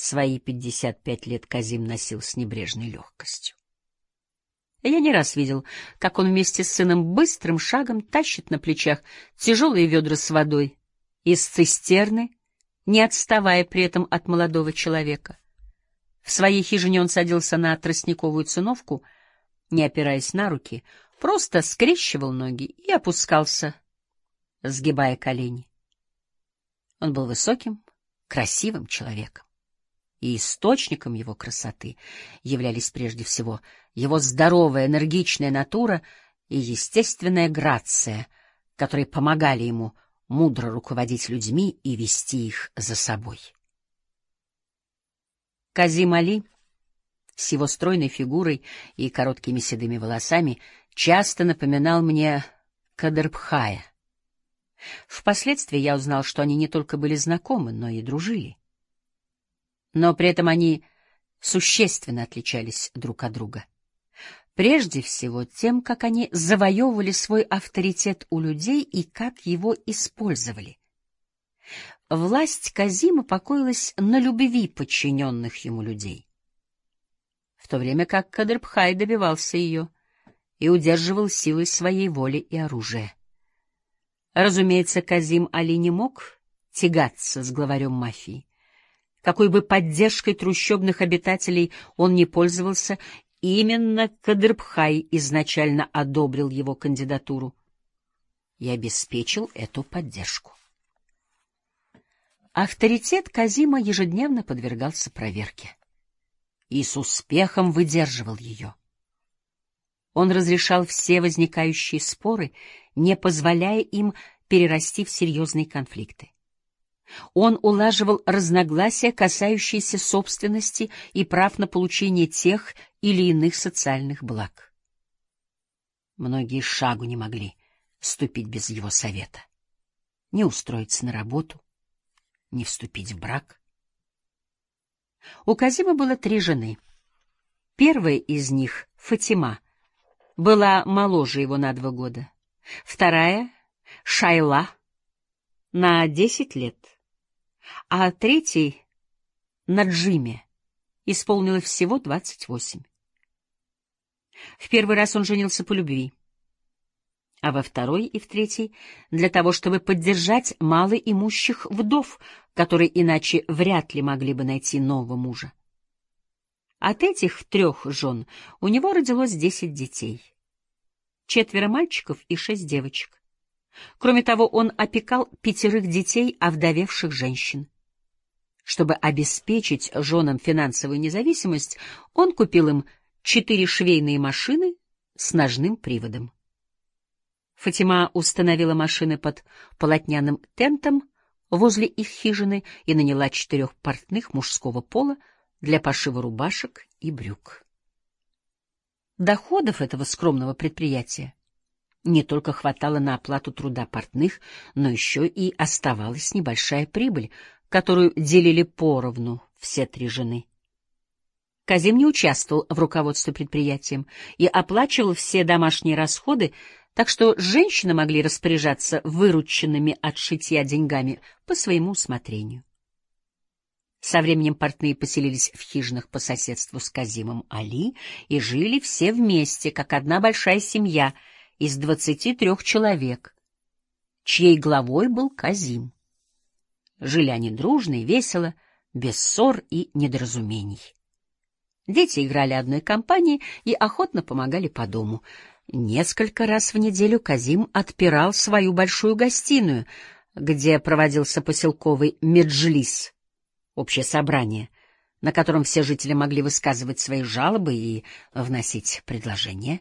Свои 55 лет Казим носил с небрежной легкостью. Я не раз видел, как он вместе с сыном быстрым шагом тащит на плечах тяжелые ведра с водой из цистерны, не отставая при этом от молодого человека. В своей хижине он садился на тростниковую циновку, не опираясь на руки, просто скрещивал ноги и опускался, сгибая колени. Он был высоким, красивым человеком, и источником его красоты являлись прежде всего его здоровая, энергичная натура и естественная грация, которые помогали ему мудро руководить людьми и вести их за собой. Казим Али с его стройной фигурой и короткими седыми волосами часто напоминал мне Кадрбхая. Впоследствии я узнал, что они не только были знакомы, но и дружили. Но при этом они существенно отличались друг от друга. Прежде всего тем, как они завоевывали свой авторитет у людей и как его использовали. Власть Казима покоилась на любви подчиненных ему людей, в то время как Кадрбхай добивался ее и удерживал силой своей воли и оружия. Разумеется, Казим Али не мог тягаться с главарем мафии. Какой бы поддержкой трущобных обитателей он ни пользовался, именно Кадрбхай изначально одобрил его кандидатуру и обеспечил эту поддержку. Авторитет Казима ежедневно подвергался проверке и с успехом выдерживал ее. Он разрешал все возникающие споры, не позволяя им перерасти в серьезные конфликты. Он улаживал разногласия, касающиеся собственности и прав на получение тех или иных социальных благ. Многие шагу не могли ступить без его совета, не устроиться на работу, не вступить в брак. У Казима было 3 жены. Первая из них, Фатима, была моложе его на 2 года. Вторая, Шайла, на 10 лет. А третий, Наджиме, исполнилось всего 28. В первый раз он женился по любви, а во второй и в третий — для того, чтобы поддержать малоимущих вдов, которые иначе вряд ли могли бы найти нового мужа. От этих 3 жен у него родилось 10 детей. 4 мальчиков и 6 девочек. Кроме того, он опекал 5 детей овдовевших женщин. Чтобы обеспечить женам финансовую независимость, он купил им 4 швейные машины с ножным приводом. Фатима установила машины под полотняным тентом возле их хижины и наняла 4 портных мужского пола для пошива рубашек и брюк. Доходов этого скромного предприятия не только хватало на оплату труда портных, но еще и оставалась небольшая прибыль, которую делили поровну все 3 жены. Казим не участвовал в руководстве предприятием и оплачивал все домашние расходы, так что женщины могли распоряжаться вырученными от шитья деньгами по своему усмотрению. Со временем портные поселились в хижинах по соседству с Казимом Али и жили все вместе, как одна большая семья из 23 человек, чьей главой был Казим. Жили они дружно и весело, без ссор и недоразумений. Дети играли одной компанией и охотно помогали по дому. Несколько раз в неделю Казим отпирал свою большую гостиную, где проводился поселковый меджлис, общее собрание, на котором все жители могли высказывать свои жалобы и вносить предложения.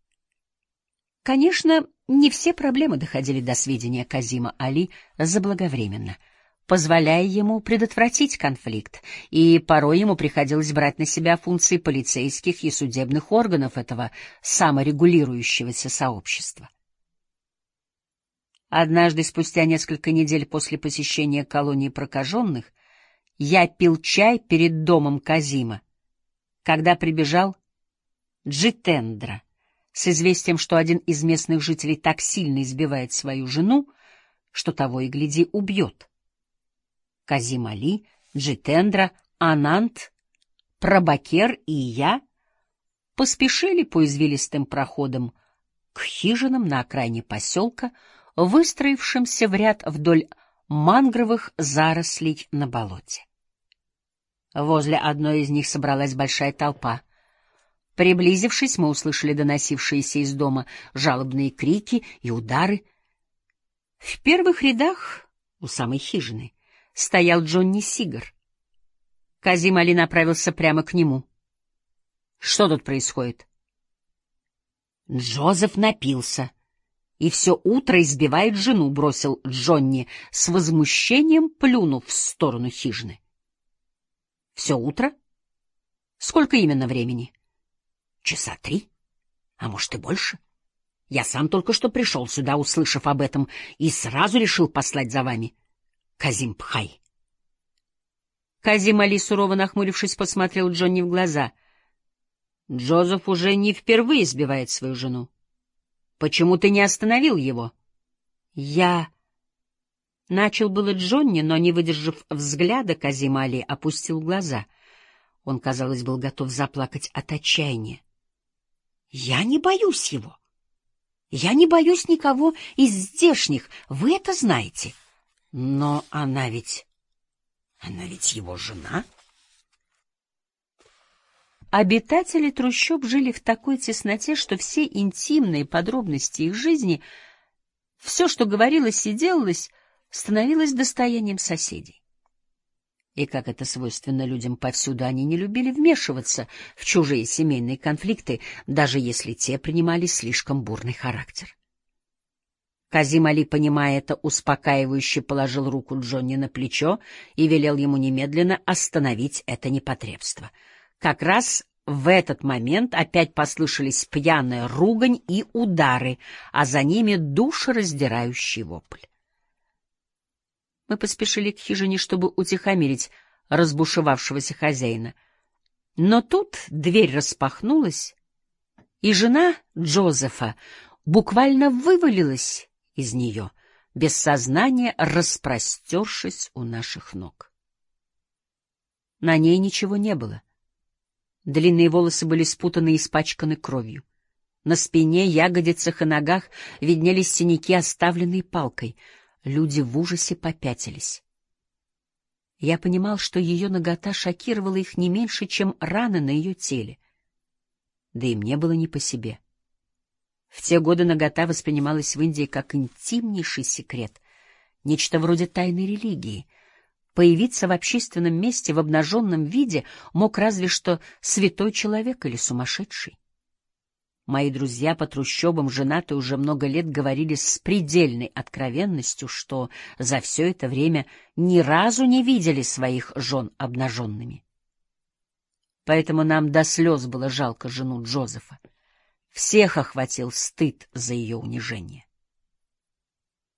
Конечно, не все проблемы доходили до сведения Казима Али заблаговременно, позволяя ему предотвратить конфликт, и порой ему приходилось брать на себя функции полицейских и судебных органов этого саморегулирующегося сообщества. Однажды, спустя несколько недель после посещения колонии прокаженных, я пил чай перед домом Казима, когда прибежал Джитендра с известием, что один из местных жителей так сильно избивает свою жену, что того и гляди убьет. Казим Али, Джитендра, Ананд, Прабакер и я поспешили по извилистым проходам к хижинам на окраине поселка, выстроившимся в ряд вдоль мангровых зарослей на болоте. Возле одной из них собралась большая толпа. Приблизившись, мы услышали доносившиеся из дома жалобные крики и удары. В первых рядах, у самой хижины, стоял Джонни Сигар. Казим Али направился прямо к нему. — Что тут происходит? — Джозеф напился и все утро избивает жену, — бросил Джонни с возмущением, плюнув в сторону хижины. — Все утро? Сколько именно времени? — 3 часа, а может и больше. Я сам только что пришел сюда, услышав об этом, и сразу решил послать за вами. Казим Пхай. Казим Али, сурово нахмурившись, посмотрел Джонни в глаза. Джозеф уже не впервые избивает свою жену. Почему ты не остановил его? Я... Начал было Джонни, но, не выдержав взгляда, Казим Али опустил глаза. Он, казалось, был готов заплакать от отчаяния. Я не боюсь его. Я не боюсь никого из здешних, вы это знаете. Но она ведь его жена. Обитатели трущоб жили в такой тесноте, что все интимные подробности их жизни, все, что говорилось и делалось, становилось достоянием соседей. И, как это свойственно людям повсюду, они не любили вмешиваться в чужие семейные конфликты, даже если те принимали слишком бурный характер. Казим Али, понимая это, успокаивающе положил руку Джонни на плечо и велел ему немедленно остановить это непотребство. Как раз в этот момент опять послышались пьяная ругань и удары, а за ними душераздирающий вопль. Мы поспешили к хижине, чтобы утихомирить разбушевавшегося хозяина. Но тут дверь распахнулась, и жена Джозефа буквально вывалилась из нее, без сознания распростершись у наших ног. На ней ничего не было. Длинные волосы были спутаны и испачканы кровью. На спине, ягодицах и ногах виднелись синяки, оставленные палкой. Люди в ужасе попятились. Я понимал, что ее нагота шокировала их не меньше, чем раны на ее теле. Да и мне было не по себе. В те годы нагота воспринималась в Индии как интимнейший секрет, нечто вроде тайной религии. Появиться в общественном месте в обнаженном виде мог разве что святой человек или сумасшедший. Мои друзья по трущобам, женатые уже много лет, говорили с предельной откровенностью, что за все это время ни разу не видели своих жен обнаженными. Поэтому нам до слез было жалко жену Джозефа. Всех охватил стыд за ее унижение.